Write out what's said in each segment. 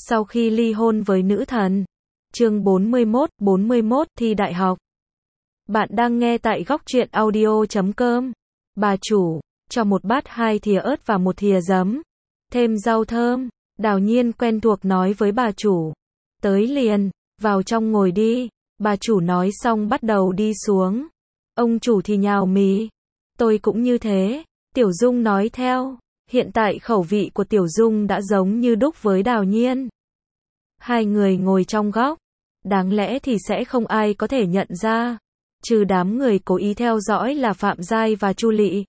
Sau khi ly hôn với nữ thần. Chương 41 thi đại học. Bạn đang nghe tại góc truyện audio.com. Bà chủ, cho một bát 2 thìa ớt và 1 thìa giấm. Thêm rau thơm. Đào Nhiên quen thuộc nói với bà chủ. Tới liền, vào trong ngồi đi. Bà chủ nói xong bắt đầu đi xuống. Ông chủ thì nhào mì. Tôi cũng như thế. Tiểu Dung nói theo. Hiện tại khẩu vị của Tiểu Dung đã giống như đúc với Đào Nhiên. Hai người ngồi trong góc. Đáng lẽ thì sẽ không ai có thể nhận ra. Trừ đám người cố ý theo dõi là Phạm Giai và Chu Lị.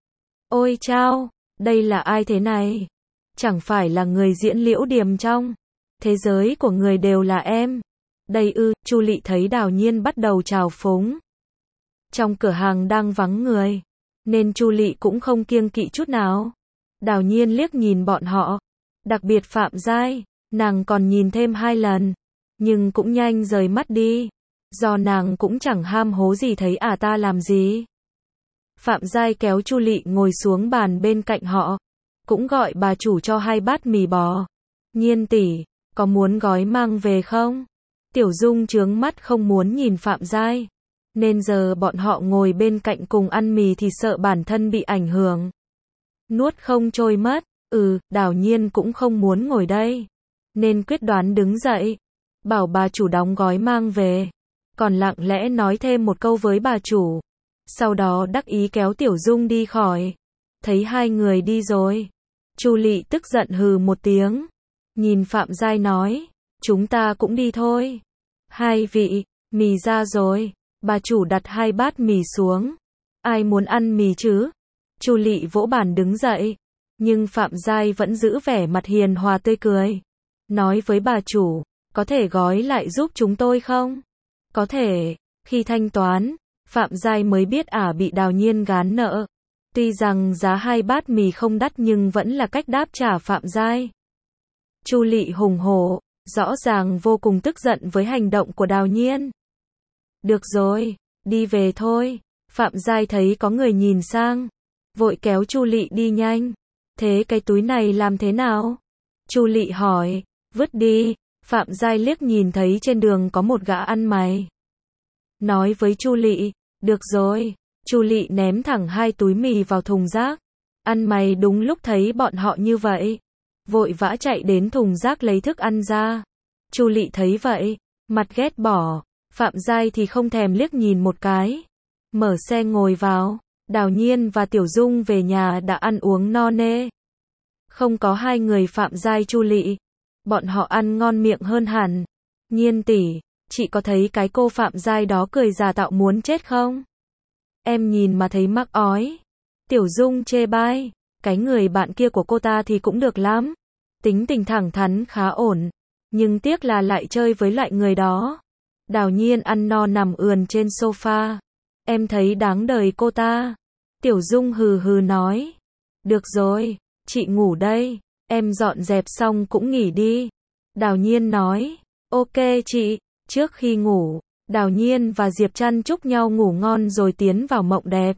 Ôi chao, đây là ai thế này? Chẳng phải là người diễn Liễu Điềm trong thế giới của người đều là em. Đây ư, Chu Lị thấy Đào Nhiên bắt đầu trào phúng. Trong cửa hàng đang vắng người, nên Chu Lị cũng không kiêng kỵ chút nào. Đào Nhiên liếc nhìn bọn họ, đặc biệt Phạm Giai, nàng còn nhìn thêm 2 lần, nhưng cũng nhanh rời mắt đi, do nàng cũng chẳng ham hố gì thấy ta làm gì. Phạm Giai kéo Chu Lị ngồi xuống bàn bên cạnh họ, cũng gọi bà chủ cho 2 bát mì bò. Nhiên tỷ, có muốn gói mang về không? Tiểu Dung trướng mắt không muốn nhìn Phạm Giai, nên giờ bọn họ ngồi bên cạnh cùng ăn mì thì sợ bản thân bị ảnh hưởng. Nuốt không trôi mất. Đào Nhiên cũng không muốn ngồi đây, nên quyết đoán đứng dậy, bảo bà chủ đóng gói mang về, còn lặng lẽ nói thêm một câu với bà chủ. Sau đó đắc ý kéo Tiểu Dung đi khỏi. Thấy hai người đi rồi, Chu Lị tức giận hừ một tiếng, nhìn Phạm Giai nói, chúng ta cũng đi thôi. Hai vị, mì ra rồi. Bà chủ đặt 2 bát mì xuống. Ai muốn ăn mì chứ? Chu Lị vỗ bàn đứng dậy, nhưng Phạm Giai vẫn giữ vẻ mặt hiền hòa tươi cười, nói với bà chủ, có thể gói lại giúp chúng tôi không? Có thể. Khi thanh toán, Phạm Giai mới biết bị Đào Nhiên gán nợ. Tuy rằng giá 2 bát mì không đắt nhưng vẫn là cách đáp trả Phạm Giai. Chu Lị hùng hổ, rõ ràng vô cùng tức giận với hành động của Đào Nhiên. Được rồi, đi về thôi. Phạm Giai thấy có người nhìn sang, vội kéo Chu Lị đi nhanh. Thế cái túi này làm thế nào? Chu Lị hỏi. Vứt đi. Phạm Giai liếc nhìn thấy trên đường có một gã ăn mày, nói với Chu Lị. Được rồi. Chu Lị ném thẳng 2 túi mì vào thùng rác. Ăn mày đúng lúc thấy bọn họ như vậy, vội vã chạy đến thùng rác lấy thức ăn ra. Chu Lị thấy vậy, mặt ghét bỏ. Phạm Giai thì không thèm liếc nhìn một cái, mở xe ngồi vào. Đào Nhiên và Tiểu Dung về nhà đã ăn uống no nê. Không có hai người Phạm Giai Chu Lị, bọn họ ăn ngon miệng hơn hẳn. Nhiên tỷ, chị có thấy cái cô Phạm Giai đó cười giả tạo muốn chết không? Em nhìn mà thấy mắc ói. Tiểu Dung chê bai, cái người bạn kia của cô ta thì cũng được lắm, tính tình thẳng thắn khá ổn, nhưng tiếc là lại chơi với loại người đó. Đào Nhiên ăn no nằm ườn trên sofa. Em thấy đáng đời cô ta. Tiểu Dung hừ hừ nói. Được rồi, chị ngủ đây. Em dọn dẹp xong cũng nghỉ đi. Đào Nhiên nói. Ok chị. Trước khi ngủ, Đào Nhiên và Diệp Trăn chúc nhau ngủ ngon rồi tiến vào mộng đẹp.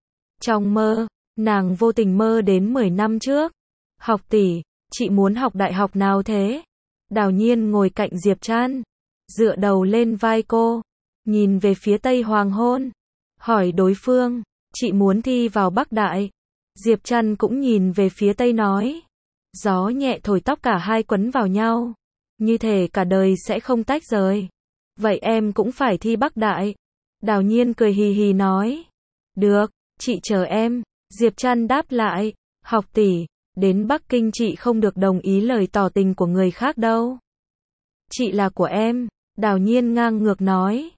Trong mơ, nàng vô tình mơ đến 10 năm trước. Học tỷ, chị muốn học đại học nào thế? Đào Nhiên ngồi cạnh Diệp Trăn, dựa đầu lên vai cô, nhìn về phía tây hoàng hôn, hỏi đối phương, chị muốn thi vào Bắc Đại. Diệp Trăn cũng nhìn về phía tây nói. Gió nhẹ thổi tóc cả hai quấn vào nhau, như thể cả đời sẽ không tách rời. Vậy em cũng phải thi Bắc Đại. Đào Nhiên cười hì hì nói. Được, chị chờ em. Diệp Trăn đáp lại. Học tỷ, đến Bắc Kinh chị không được đồng ý lời tỏ tình của người khác đâu. Chị là của em. Đào Nhiên ngang ngược nói.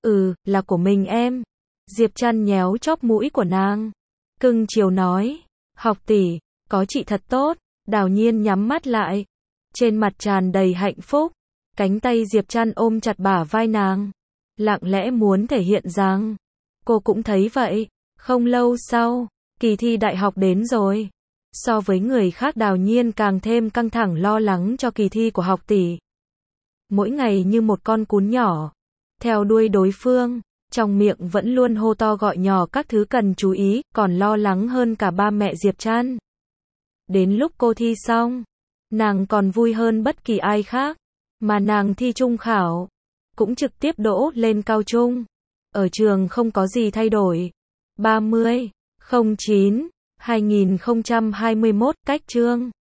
Là của mình em. Diệp Trăn nhéo chóp mũi của nàng, cưng chiều nói. Học tỷ, có chị thật tốt. Đào Nhiên nhắm mắt lại, trên mặt tràn đầy hạnh phúc. Cánh tay Diệp Trăn ôm chặt bả vai nàng, lặng lẽ muốn thể hiện rằng cô cũng thấy vậy. Không lâu sau, kỳ thi đại học đến rồi. So với người khác Đào Nhiên càng thêm căng thẳng lo lắng cho kỳ thi của học tỷ. Mỗi ngày như một con cún nhỏ, theo đuôi đối phương, trong miệng vẫn luôn hô to gọi nhỏ các thứ cần chú ý, còn lo lắng hơn cả ba mẹ Diệp Trăn. Đến lúc cô thi xong, Nàng còn vui hơn bất kỳ ai khác. Mà nàng thi trung khảo, cũng trực tiếp đỗ lên cao trung. Ở trường không có gì thay đổi. 30/09/2021 cách chương